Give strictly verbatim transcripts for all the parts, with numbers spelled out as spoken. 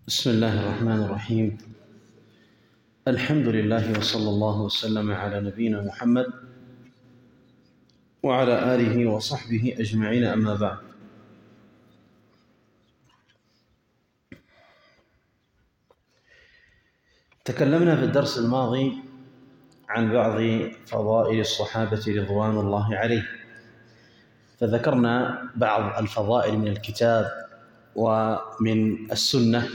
بسم الله الرحمن الرحيم. الحمد لله وصلى الله وسلم على نبينا محمد وعلى آله وصحبه أجمعين، أما بعد. تكلمنا في الدرس الماضي عن بعض فضائل الصحابة رضوان الله عليه، فذكرنا بعض الفضائل من الكتاب ومن السنة.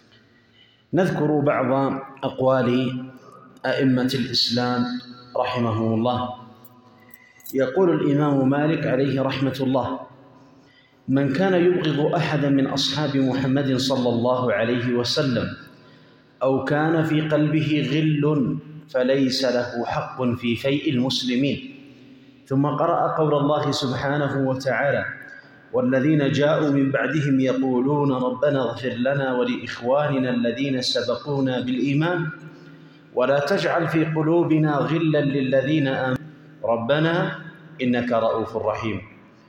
نذكر بعض أقوال أئمة الإسلام رحمهم الله. يقول الإمام مالك عليه رحمة الله: من كان يبغض أحدا من أصحاب محمد صلى الله عليه وسلم أو كان في قلبه غل فليس له حق في فيء المسلمين. ثم قرأ قول الله سبحانه وتعالى: والذين جاءوا من بعدهم يقولون ربنا اغفر لنا ولإخواننا الذين سبقونا بالإيمان ولا تجعل في قلوبنا غلا للذين آمنوا ربنا إنك رؤوف رحيم.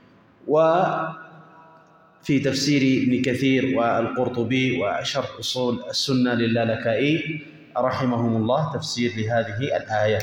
وفي تفسير ابن كثير والقرطبي وشرح أصول السنة للالكائي رحمهم الله تفسير لهذه الآية.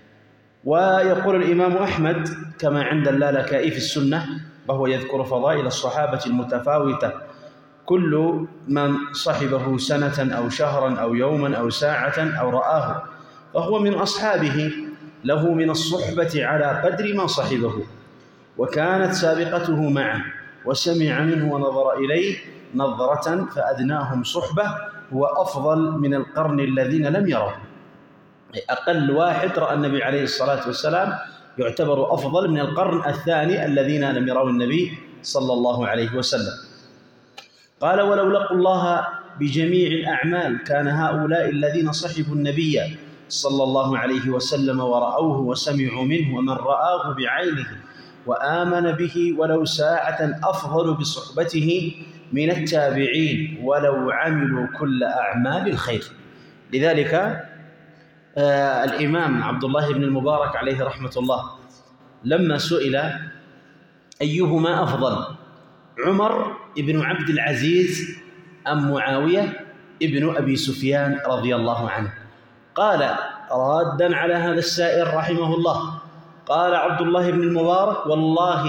ويقول الإمام أحمد كما عند اللالكائي في السنة، وهو يذكر فضائل الصحابة المتفاوتة: كل من صحبه سنة أو شهرا أو يوما أو ساعة أو رآه فهو من أصحابه، له من الصحبة على قدر ما صحبه، وكانت سابقته معه وسمع منه ونظر إليه نظرة فأدناهم صحبة هو أفضل من القرن الذين لم يروا. أقل واحد رأى النبي عليه الصلاة والسلام يعتبر أفضل من القرن الثاني الذين لم يروا النبي صلى الله عليه وسلم. قال: ولو لقوا الله بجميع الأعمال كان هؤلاء الذين صحبوا النبي صلى الله عليه وسلم ورأوه وسمعوا منه ومن رآه بعينه وآمن به ولو ساعة أفضل بصحبته من التابعين ولو عملوا كل أعمال الخير. لذلك آه الإمام عبد الله بن المبارك عليه رحمة الله لما سئل أيهما أفضل، عمر بن عبد العزيز أم معاوية ابن أبي سفيان رضي الله عنه، قال رادا على هذا السائل رحمه الله، قال عبد الله بن المبارك: والله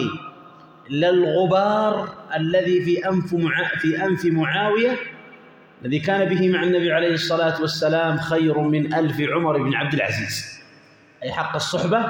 للغبار الذي في أنف مع في أنف معاوية الذي كان به مع النبي عليه الصلاة والسلام خير من ألف عمر بن عبد العزيز. أي حق الصحبة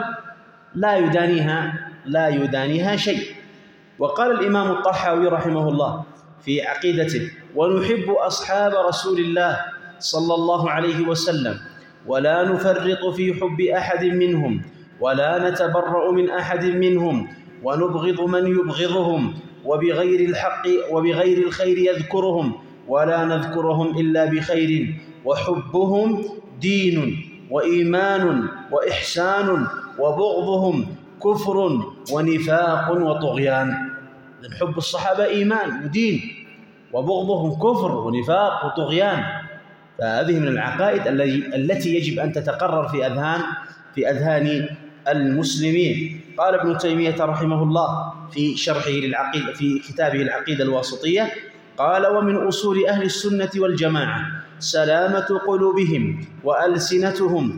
لا يدانيها لا يدانيها شيء. وقال الإمام الطحاوي رحمه الله في عقيدته: ونحب أصحاب رسول الله صلى الله عليه وسلم ولا نفرط في حب أحد منهم ولا نتبرأ من أحد منهم ونبغض من يبغضهم وبغير الحق وبغير الخير يذكرهم ولا نذكرهم إلا بخير، وحبهم دين وإيمان وإحسان وبغضهم كفر ونفاق وطغيان. حب الصحابة إيمان ودين، وبغضهم كفر ونفاق وطغيان. فهذه من العقائد التي يجب أن تتقرر في أذهان في أذهان المسلمين. قال ابن تيمية رحمه الله في شرحه للعقيدة في كتابه العقيدة الواسطية، قال: ومن أصول أهل السنة والجماعة سلامة قلوبهم وألسنتهم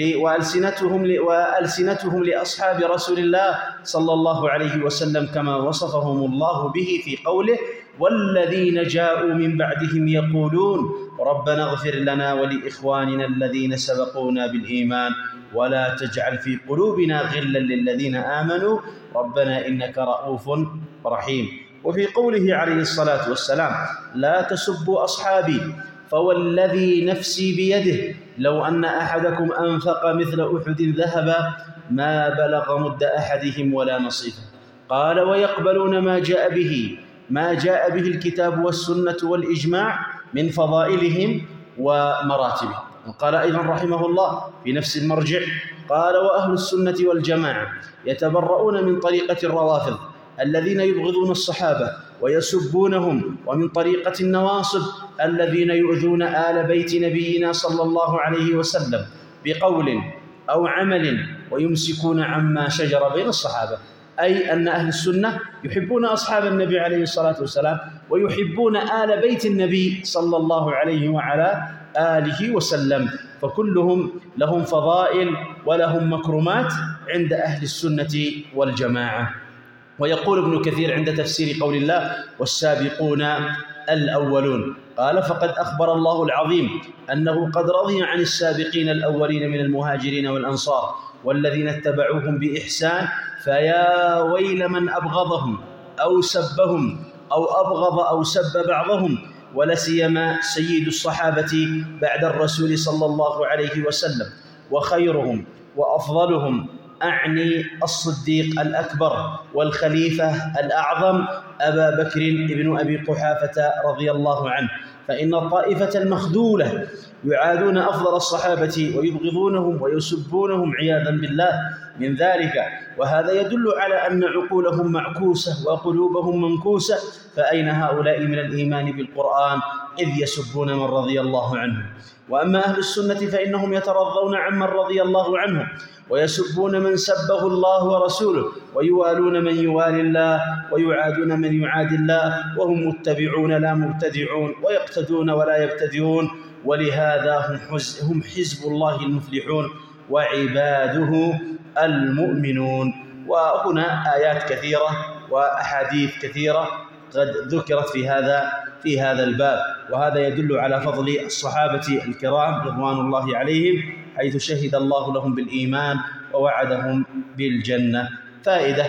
وألسنتهم وألسنتهم لأصحاب رسول الله صلى الله عليه وسلم كما وصفهم الله به في قوله: والذين جاءوا من بعدهم يقولون ربنا اغفر لنا ولإخواننا الذين سبقونا بالإيمان ولا تجعل في قلوبنا غلا للذين آمنوا ربنا إنك رؤوف رحيم. وفي قوله عليه الصلاة والسلام: لا تسبوا أصحابي فوالذي نفسي بيده لو أن أحدكم أنفق مثل أحد ذهبا ما بلغ مد أحدهم ولا نصيفه. قال: ويقبلون ما جاء به ما جاء به الكتاب والسنة والإجماع من فضائلهم ومراتبهم. وقال أيضا رحمه الله في نفس المرجع: قال: وأهل السنة والجماعة يتبرؤون من طريقة الروافض الذين يبغضون الصحابة ويسبونهم، ومن طريقة النواصب الذين يؤذون آل بيت نبينا صلى الله عليه وسلم بقول أو عمل ويمسكون عما شجر بين الصحابة. أي أن أهل السنة يحبون أصحاب النبي عليه الصلاة والسلام ويحبون آل بيت النبي صلى الله عليه وعلى آله وسلم، فكلهم لهم فضائل ولهم مكرمات عند أهل السنة والجماعة. ويقول ابن كثير عند تفسير قول الله والسابقون الأولون، قال فقد أخبر الله العظيم أنه قد رضي عن السابقين الأولين من المهاجرين والأنصار والذين اتبعوهم بإحسان، فيا ويل من أبغضهم أو سبهم أو أبغض أو سب بعضهم، ولسيما سيد الصحابة بعد الرسول صلى الله عليه وسلم وخيرهم وأفضلهم، أعني الصديق الأكبر والخليفة الأعظم أبا بكر بن أبي قحافة رضي الله عنه، فإن الطائفة المخذولة يعادون أفضل الصحابة ويبغضونهم ويسبونهم عياذا بالله من ذلك، وهذا يدل على أن عقولهم معكوسة وقلوبهم منكوسة، فأين هؤلاء من الإيمان بالقرآن إذ يسبون من رضي الله عنه؟ وأما أهل السنة فإنهم يترضون عمن رضي الله عنه ويسبون من سبه الله ورسوله ويوالون من يوالي الله ويعادون من يعادي الله، وهم متبعون لا مبتدعون ويقتدون ولا يبتدعون، ولهذا هم حزب الله المفلحون وعباده المؤمنون. وهنا آيات كثيرة وأحاديث كثيرة قد ذكرت في هذا في هذا الباب، وهذا يدل على فضل الصحابة الكرام رضوان الله عليهم، حيث شهد الله لهم بالإيمان ووعدهم بالجنة. فائدة: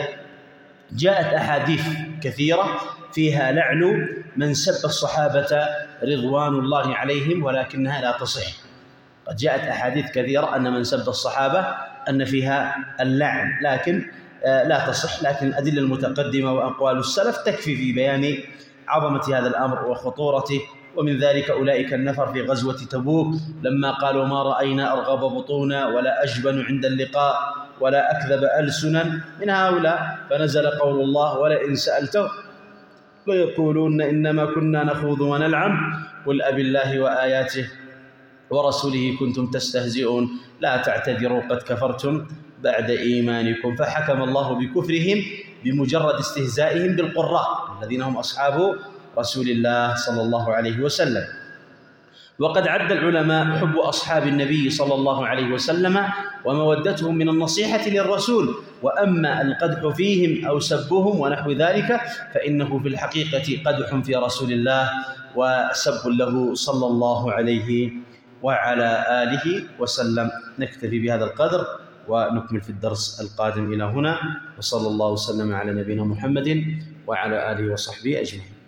جاءت أحاديث كثيرة فيها لعن من سب الصحابة رضوان الله عليهم ولكنها لا تصح. قد جاءت أحاديث كثيرة أن من سب الصحابة أن فيها اللعن، لكن لا تصح، لكن الأدلة المتقدمة وأقوال السلف تكفي في بيان عظمة هذا الأمر وخطورته. ومن ذلك أولئك النفر في غزوة تبوك لما قالوا ما رأينا أرغب بطونا ولا أجبن عند اللقاء ولا أكذب ألسنا من هؤلاء، فنزل قول الله ولئن سألته ليقولون إنما كنا نخوض ونلعب قل أبي الله وآياته ورسوله كنتم تستهزئون لا تعتذروا قد كفرتم بعد إيمانكم. فحكم الله بكفرهم بمجرد استهزائهم بالقراء الذين هم أصحاب رسول الله صلى الله عليه وسلم. وقد عد العلماء حب أصحاب النبي صلى الله عليه وسلم ومودتهم من النصيحة للرسول، وأما القدح فيهم أو سبهم ونحو ذلك فإنه في الحقيقة قدح في رسول الله وسب له صلى الله عليه وعلى آله وسلم. نكتفي بهذا القدر ونكمل في الدرس القادم إلى هنا، وصلى الله وسلم على نبينا محمد وعلى آله وصحبه أجمعين.